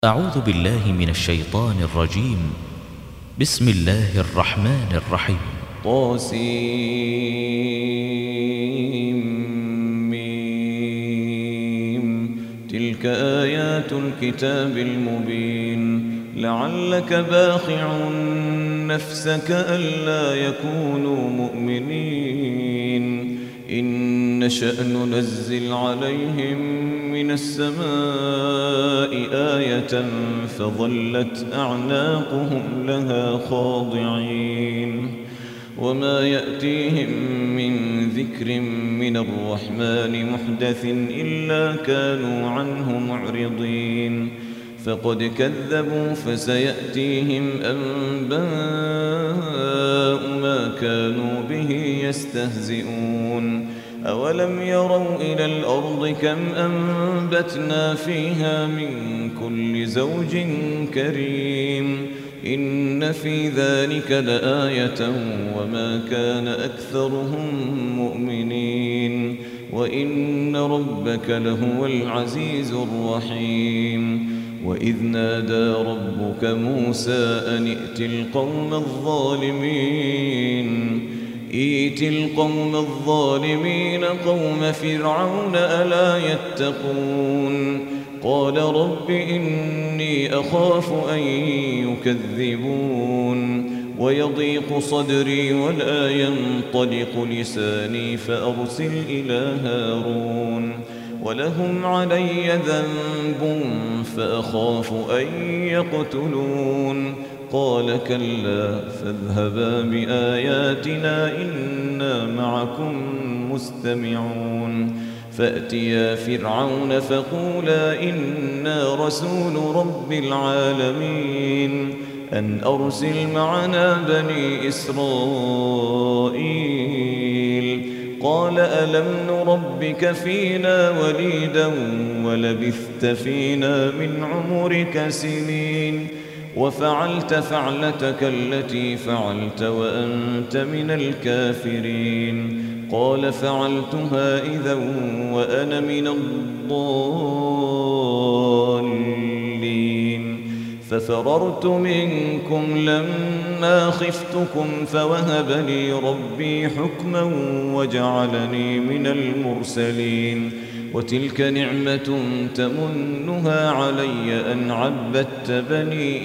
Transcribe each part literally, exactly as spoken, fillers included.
أعوذ بالله من الشيطان الرجيم. بسم الله الرحمن الرحيم. طاسيم. تلك آيات الكتاب المبين. لعلك باخع نفسك ألا يكونوا مؤمنين إن نشأ ننزل عليهم من السماء آية فظلت أعناقهم لها خاضعين وما يأتيهم من ذكر من الرحمن محدث إلا كانوا عنه معرضين فقد كذبوا فسيأتيهم أنباء ما كانوا به يستهزئون أولم يروا إلى الأرض كم أنبتنا فيها من كل زوج كريم إن في ذلك لآية وما كان أكثرهم مؤمنين وإن ربك لهو العزيز الرحيم وإذ نادى ربك موسى أن ائت القوم الظالمين ائت القوم الظالمين قوم فرعون ألا يتقون قال رب إني أخاف أن يكذبون ويضيق صدري ولا ينطلق لساني فأرسل إلى هارون ولهم علي ذنب فأخاف أن يقتلون قال كلا فاذهبا بآياتنا إنا معكم مستمعون فأتيا فرعون فقولا إنا رسول رب العالمين أن أرسل معنا بني إسرائيل قال ألم نربك فينا وليدا ولبثت فينا من عمرك سنين وفعلت فعلتك التي فعلت وأنت من الكافرين قال فعلتها إذا وأنا من الضالين ففررت منكم لما خفتكم فوهب لي ربي حكما وجعلني من المرسلين وتلك نعمة تمنها علي أن عبدت بني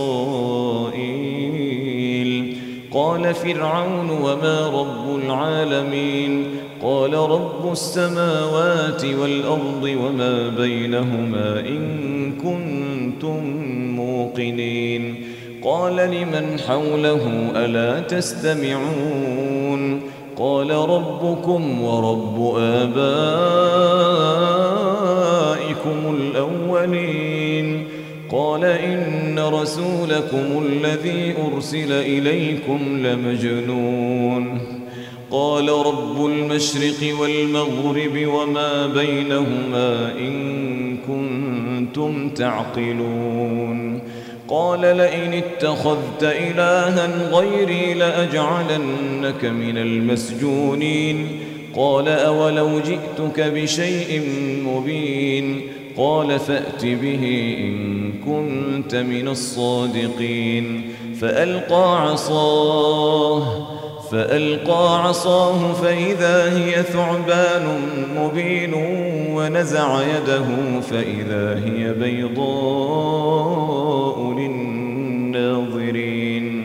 إسرائيل قال فرعون وما رب العالمين قال رب السماوات والأرض وما بينهما إن كنتم موقنين قال لمن حوله ألا تستمعون قال ربكم ورب آبائكم الأولين قال إن رسولكم الذي أرسل إليكم لمجنون قال رب المشرق والمغرب وما بينهما إن كنتم تعقلون قال لئن اتخذت إلها غيري لأجعلنك من المسجونين قال أولو جئتك بشيء مبين قال فأت به إن كنت من الصادقين فألقى عصاه فألقى عصاه فإذا هي ثعبان مبين ونزع يده فإذا هي بيضاء للناظرين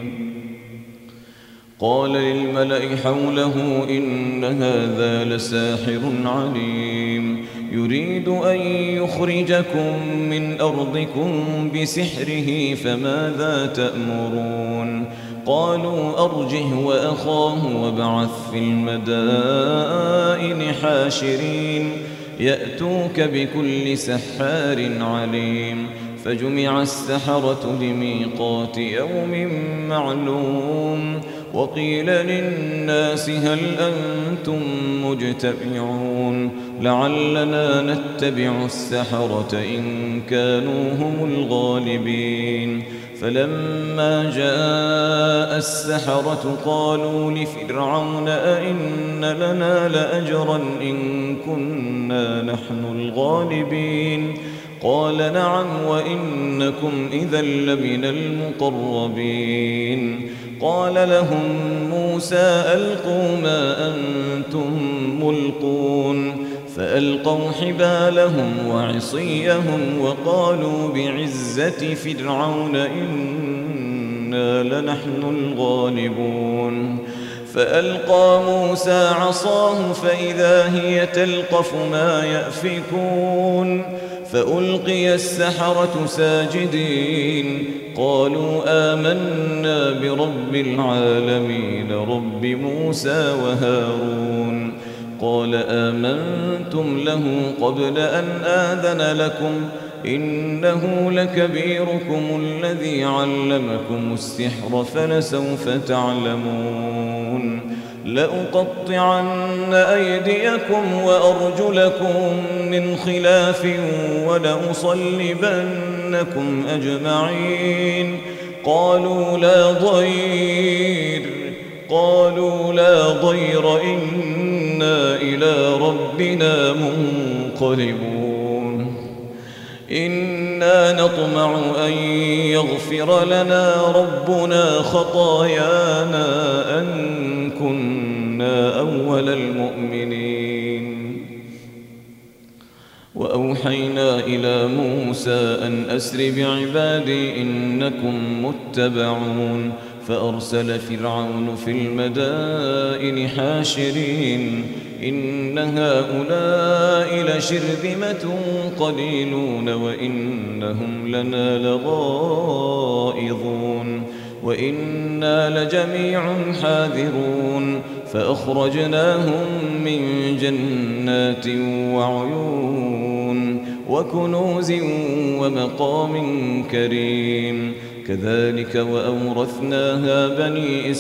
قال للملأ حوله إن هذا لساحر عليم يريد أن يخرجكم من أرضكم بسحره فماذا تأمرون قالوا أرجه وأخاه وابعث في المدائن حاشرين يأتوك بكل سحار عليم فجمع السحرة لميقات يوم معلوم وقيل للناس هل أنتم مجتمعون لعلنا نتبع السحرة إن كانوا هم الغالبين فلما جاء السحرة قالوا لفرعون أئن لنا لأجرا إن كنا نحن الغالبين قال نعم وإنكم إذا لمن المقربين. قال لهم موسى ألقوا ما أنتم ملقون فألقوا حبالهم وعصيهم وقالوا بعزة فرعون إنا لنحن الغالبون. فألقى موسى عصاه فإذا هي تلقف ما يأفكون فألقي السحرة ساجدين قالوا آمنا برب العالمين رب موسى وهارون. قال آمنتم له قبل أن آذن لكم إنه لكبيركم الذي علمكم السحر فلسوف تعلمون لأقطعن أيديكم وأرجلكم من خلاف ولأصلبنكم أجمعين. قالوا لا ضير قالوا لا ضير إنا إلى ربنا منقلبون. إنا نطمع أن يغفر لنا ربنا خطايانا أن كنا أول المؤمنين. وأوحينا إلى موسى أن أسر بعبادي إنكم متبعون. فأرسل فرعون في المدائن حاشرين إن هؤلاء لشرذمة قليلون وإنهم لنا لغائظون وإنا لجميع حاذرون. فأخرجناهم من جنات وعيون وكنوز ومقام كريم. كذلك وأورثناها بني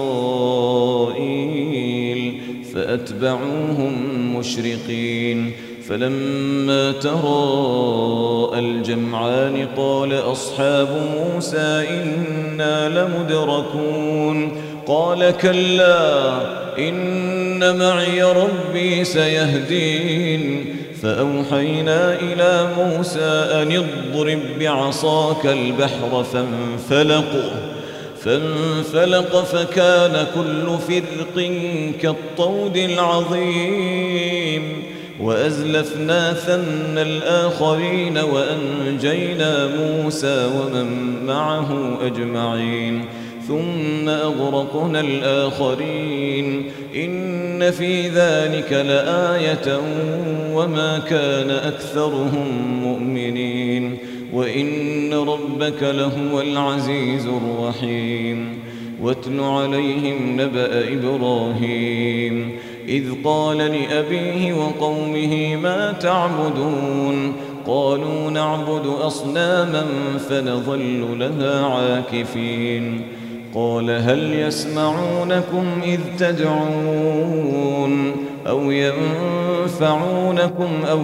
إسرائيل فأتبعوهم مشرقين. فلما تراءى الجمعان قال أصحاب موسى إنا لمدركون. قال كلا إن معي ربي سيهدين. فأوحينا إلى موسى أن اضرب بعصاك البحر فانفلق فانفلق فكان كل فرق كالطود العظيم. وأزلفنا ثم الآخرين وأنجينا موسى ومن معه أجمعين ثم أغرقنا الآخرين. إن في ذلك لآية وما كان أكثرهم مؤمنين وإن ربك لهو العزيز الرحيم. واتل عليهم نبأ إبراهيم إذ قال لأبيه وقومه ما تعبدون. قالوا نعبد أصناما فنظل لها عاكفين. قال هل يسمعونكم إذ تدعون أو ينفعونكم أو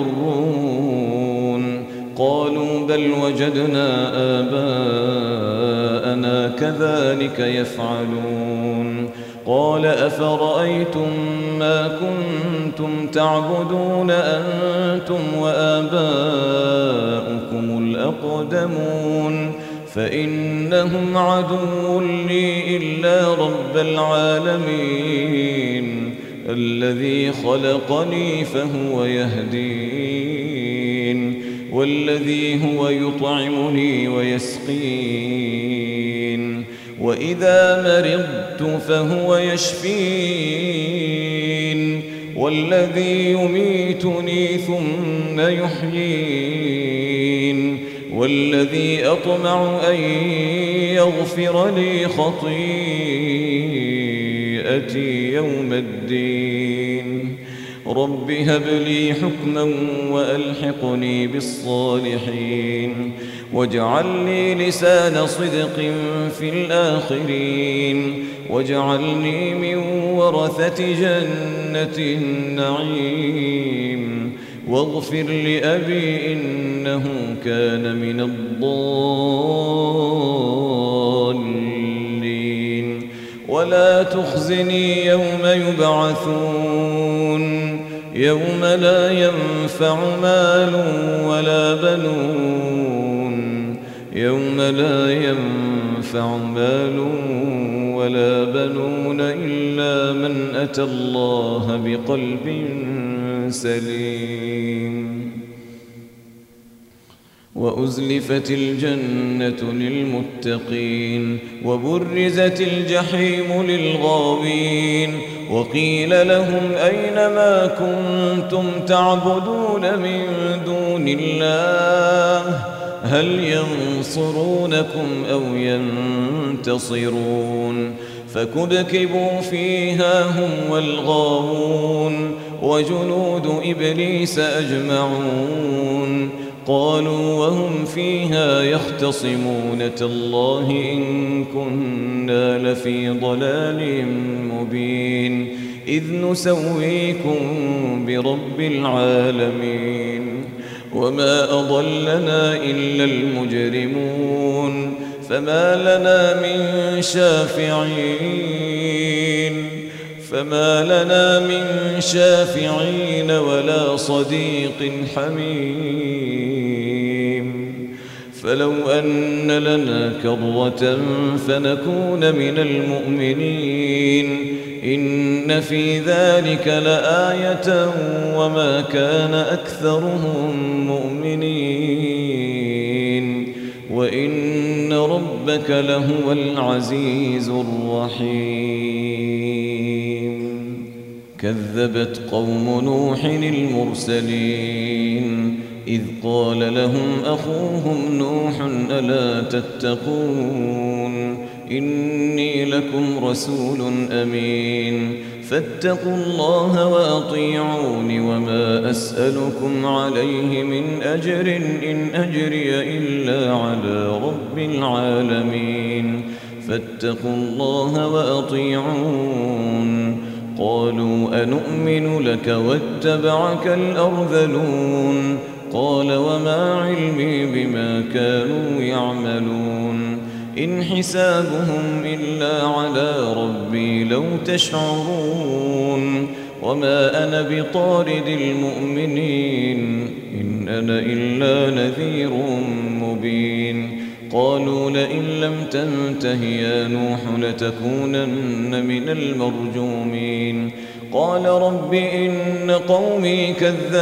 يضرون. قالوا بل وجدنا آباءنا كذلك يفعلون. قال أفرأيتم ما كنتم تعبدون أنتم وآباؤكم الأقدمون فإنهم عدو لي إلا رب العالمين الذي خلقني فهو يهدين والذي هو يطعمني ويسقين وإذا مرضت فهو يشفين والذي يميتني ثم يحيين والذي أطمع أن يغفر لي خطيئتي يوم الدين. رب هب لي حكما وألحقني بالصالحين واجعل لي لسان صدق في الآخرين واجعلني من ورثة جنة النعيم واغفر لأبي إنه كان من الضالين ولا تخزني يوم يبعثون يوم لا ينفع مال ولا بنون يوم لا ينفع مال ولا بنون إلا من أتى الله بقلب سليم. وأزلفت الجنة للمتقين وبرزت الجحيم للغاوين وقيل لهم أين ما كنتم تعبدون من دون الله هل ينصرونكم أو ينتصرون فكبكبوا فيها هم والغاوون وجنود إبليس أجمعون قالوا وهم فيها يختصمون تالله إن كنا لفي ضلال مبين إذ نسويكم برب العالمين وما أضلنا إلا المجرمون فما لنا من شافعين فما لنا من شافعين ولا صديق حميم فلو أن لنا كرة فنكون من المؤمنين إن في ذلك لآية وما كان أكثرهم مؤمنين وإن ربك لهو العزيز الرحيم. كذبت قوم نوح المرسلين إذ قال لهم أخوهم نوح ألا تتقون إني لكم رسول أمين فاتقوا الله وأطيعون وما أسألكم عليه من أجر إن أجري إلا على رب العالمين فاتقوا الله وأطيعون. قالوا أنؤمن لك واتبعك الأرذلون قال وما علمي بما كانوا يعملون إن حسابهم إلا على ربي لو تشعرون وما أنا بطارد المؤمنين إن أنا إلا نذير مبين. قالوا لئن لم تنته يا نوح لتكونن من المرجومين قال رب إن قومي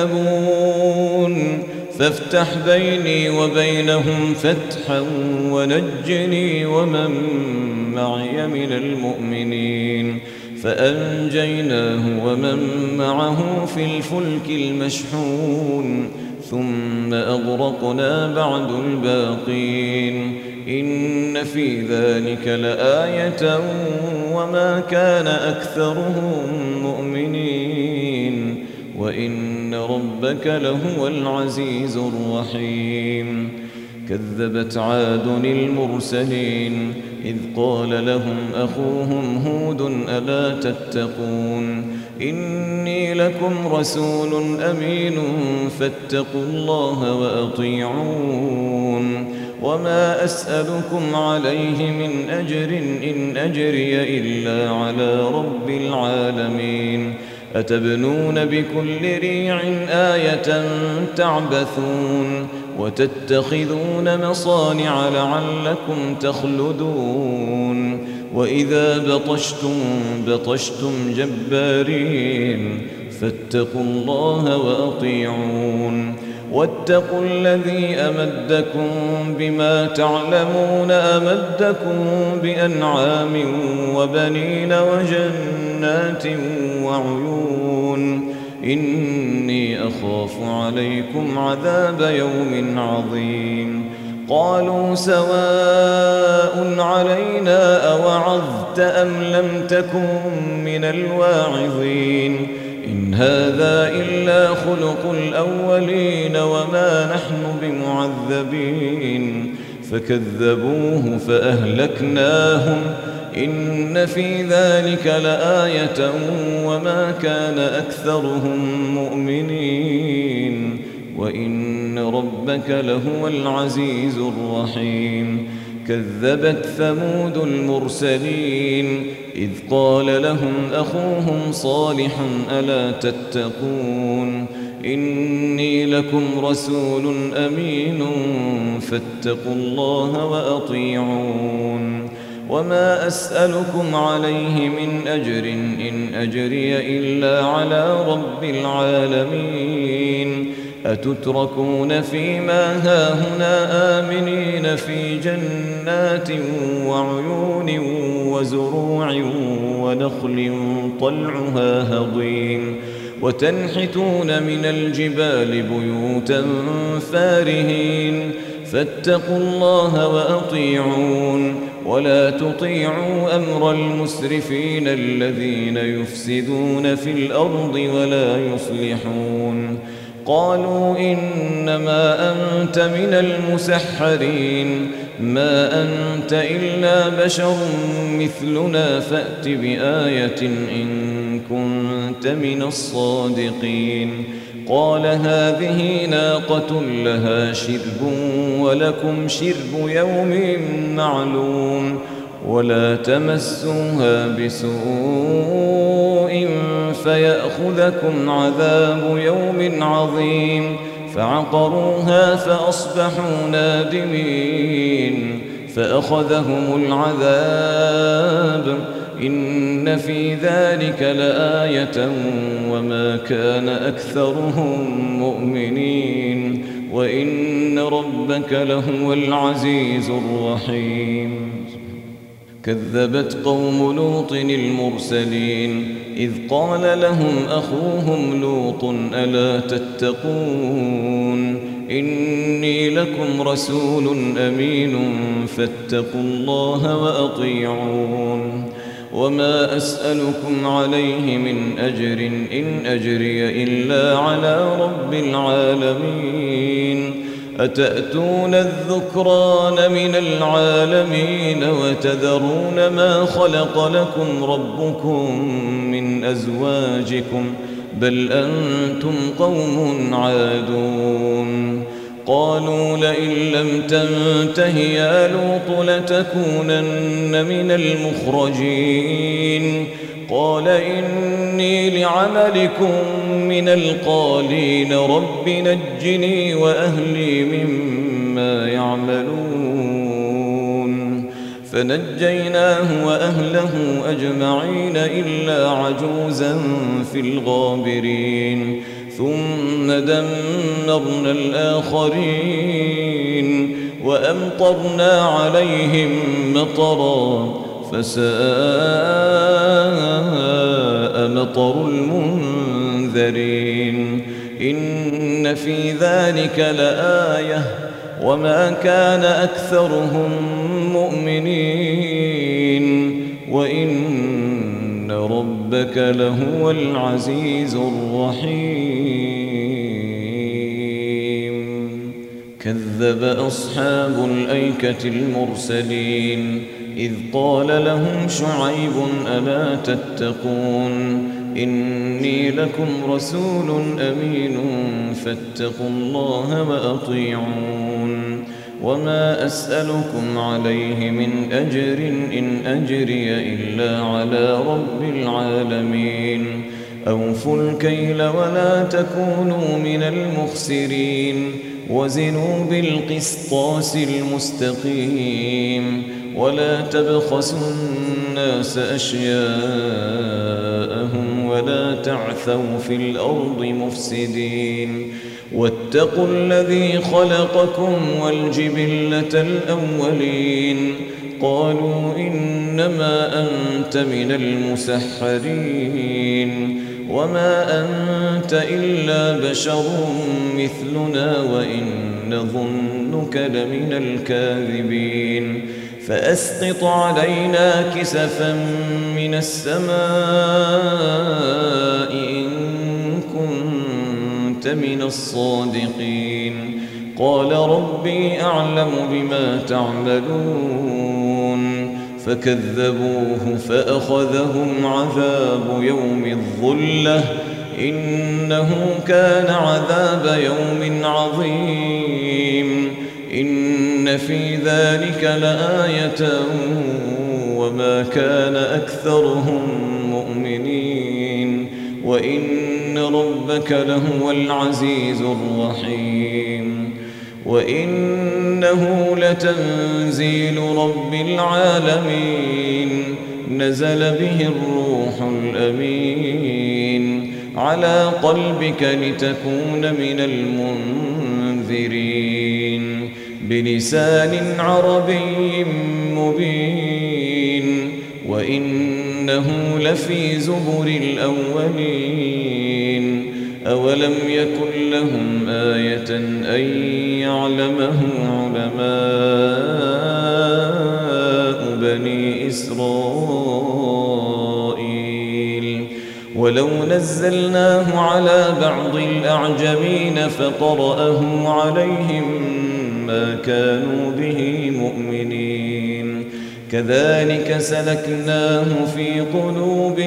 كذبون فافتح بيني وبينهم فتحا ونجني ومن معي من المؤمنين فأنجيناه ومن معه في الفلك المشحون ثم أغرقنا بعد الباقين إن في ذلك لآية وما كان أكثرهم مؤمنين وإن ربك لهو العزيز الرحيم. كذبت عاد المرسلين إذ قال لهم أخوهم هود ألا تتقون إني لكم رسول أمين فاتقوا الله وأطيعون وما أسألكم عليه من أجر إن أجري إلا على رب العالمين أتبنون بكل ريع آية تعبثون وتتخذون مصانع لعلكم تخلدون وإذا بطشتم بطشتم جبارين فاتقوا الله وأطيعون واتقوا الذي أمدكم بما تعلمون أمدكم بأنعام وبنين وجنات وعيون إني أخاف عليكم عذاب يوم عظيم. قالوا سواء علينا أوعظت أم لم تكن من الواعظين إن هذا إلا خلق الأولين وما نحن بمعذبين فكذبوه فأهلكناهم إن في ذلك لآية وما كان أكثرهم مؤمنين وإن ربك لهو العزيز الرحيم. كذبت ثمود المرسلين إذ قال لهم أخوهم صالح ألا تتقون إني لكم رسول أمين فاتقوا الله وأطيعون وما أسألكم عليه من أجر إن أجري إلا على رب العالمين أتتركون فيما هاهنا آمنين في جنات وعيون وزروع ونخل طلعها هضيم وتنحتون من الجبال بيوتا فارهين فاتقوا الله وأطيعون ولا تطيعوا أمر المسرفين الذين يفسدون في الأرض ولا يصلحون قالوا إنما أنت من المسحرين ما أنت إلا بشر مثلنا فأت بآية إن كنت من الصادقين قال هذه ناقة لها شرب ولكم شرب يوم معلوم ولا تمسوها بسوء فيأخذكم عذاب يوم عظيم فعقروها فأصبحوا نادمين فأخذهم العذاب إن في ذلك لآية وما كان أكثرهم مؤمنين وإن ربك لهو العزيز الرحيم كذبت قوم لوط المرسلين إذ قال لهم أخوهم لوط ألا تتقون إني لكم رسول أمين فاتقوا الله وأطيعون وما أسألكم عليه من أجر إن أجري إلا على رب العالمين أتأتون الذكران من العالمين وتذرون ما خلق لكم ربكم من أزواجكم بل أنتم قوم عادون قالوا لئن لم تنته يا لوط لتكونن من المخرجين قال إني لعملكم من القالين رب نجني وأهلي مما يعملون فنجيناه وأهله أجمعين إلا عجوزا في الغابرين ثم دمرنا الآخرين وأمطرنا عليهم مطرا فساء مطر المنذرين إن في ذلك لآية وما كان أكثرهم مؤمنين وإن ربك لهو العزيز الرحيم كذب أصحاب الأيكة المرسلين إذ قال لهم شعيب ألا تتقون إني لكم رسول أمين فاتقوا الله وأطيعون وما أسألكم عليه من أجر إن أجري إلا على رب العالمين أوفوا الكيل ولا تكونوا من المخسرين وزنوا بالقسطاس المستقيم ولا تبخسوا الناس أشياءهم ولا تعثوا في الأرض مفسدين واتقوا الذي خلقكم والجبلة الأولين قالوا إنما أنت من المسحرين وما أنت إلا بشر مثلنا وإن نظنك لمن الكاذبين فأسقط علينا كسفا من السماء إن كنت من الصادقين قال ربي أعلم بما تعملون فكذبوه فأخذهم عذاب يوم الظلة إنه كان عذاب يوم عظيم إن في ذلك لآية وما كان أكثرهم مؤمنين وإن ربك لهو العزيز الرحيم وإنه لتنزيل رب العالمين نزل به الروح الأمين على قلبك لتكون من المنذرين بلسان عربي مبين وإنه لفي زبر الأولين أولم يكن لهم آية أن يعلمه علماء بني إسرائيل ولو نزلناه على بعض الأعجمين فقرأه عليهم ما كانوا به مؤمنين كذلك سلكناه في قلوب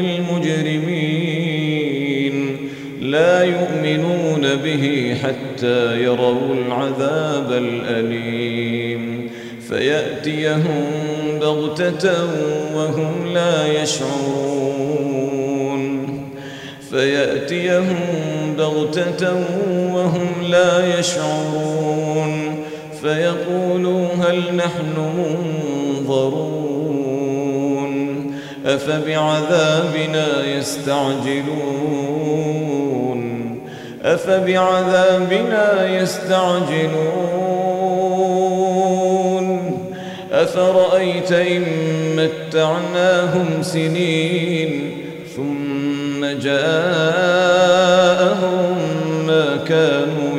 المجرمين لا يؤمنون به حتى يروا العذاب الأليم فيأتيهم بغتة وهم لا يشعرون فيأتيهم بغتة وهم لا يشعرون فيقولوا هل نحن منظرون أفبعذابنا يستعجلون أفبعذابنا يستعجلون أفرأيت إن متعناهم سنين ثم جاءهم ما كانوا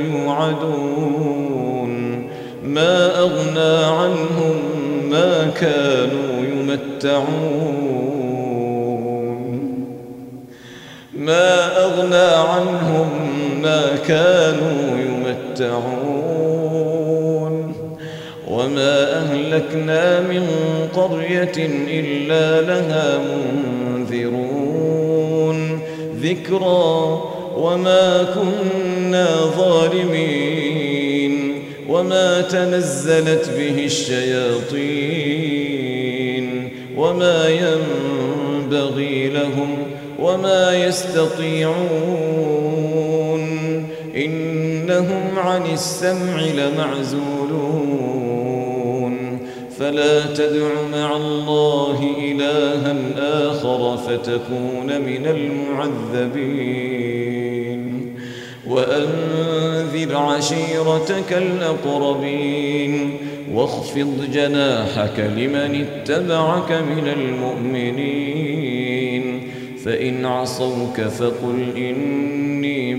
يوعدون ما أغنى عنهم ما كانوا يمتعون ما أغنى عنهم ما كانوا يمتعون وما أهلكنا من قرية إلا لها منذرون ذكرى وما كنا ظالمين وما تنزلت به الشياطين وما ينبغي لهم وما يستطيعون إنهم عن السمع لمعزولون فلا تدع مع الله إلها آخر فتكون من المعذبين وأنذر عشيرتك الأقربين واخفض جناحك لمن اتبعك من المؤمنين فإن عصوك فقل إني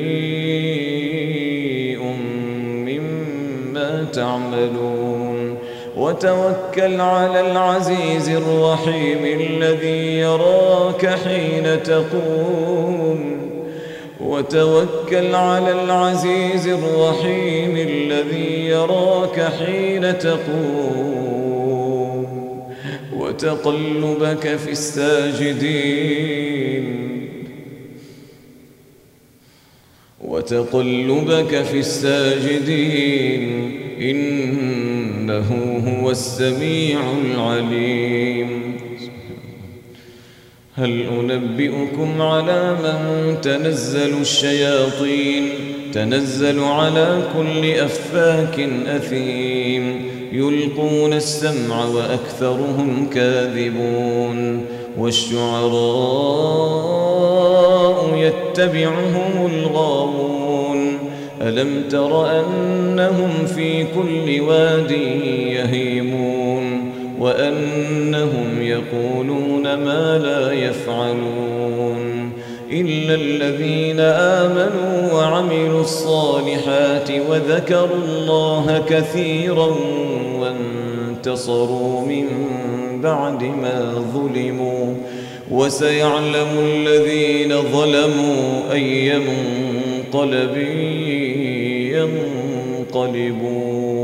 بريء مما تعملون وتوكل على العزيز الرحيم الذي يراك حين تقوم وتوكل على العزيز الرحيم الذي يراك حين تقوم وتقلبك في الساجدين وتقلبك في الساجدين إنه هو السميع العليم هل أنبئكم على من تنزل الشياطين تنزل على كل أفاك أثيم يلقون السمع وأكثرهم كاذبون والشعراء يتبعهم الغاوون ألم تر أنهم في كل واد يهيمون وأنهم يقولون ما لا يفعلون إلا الذين آمنوا وعملوا الصالحات وذكروا الله كثيرا وانتصروا من بعد ما ظلموا وسيعلم الذين ظلموا أي منقلب ينقلبون.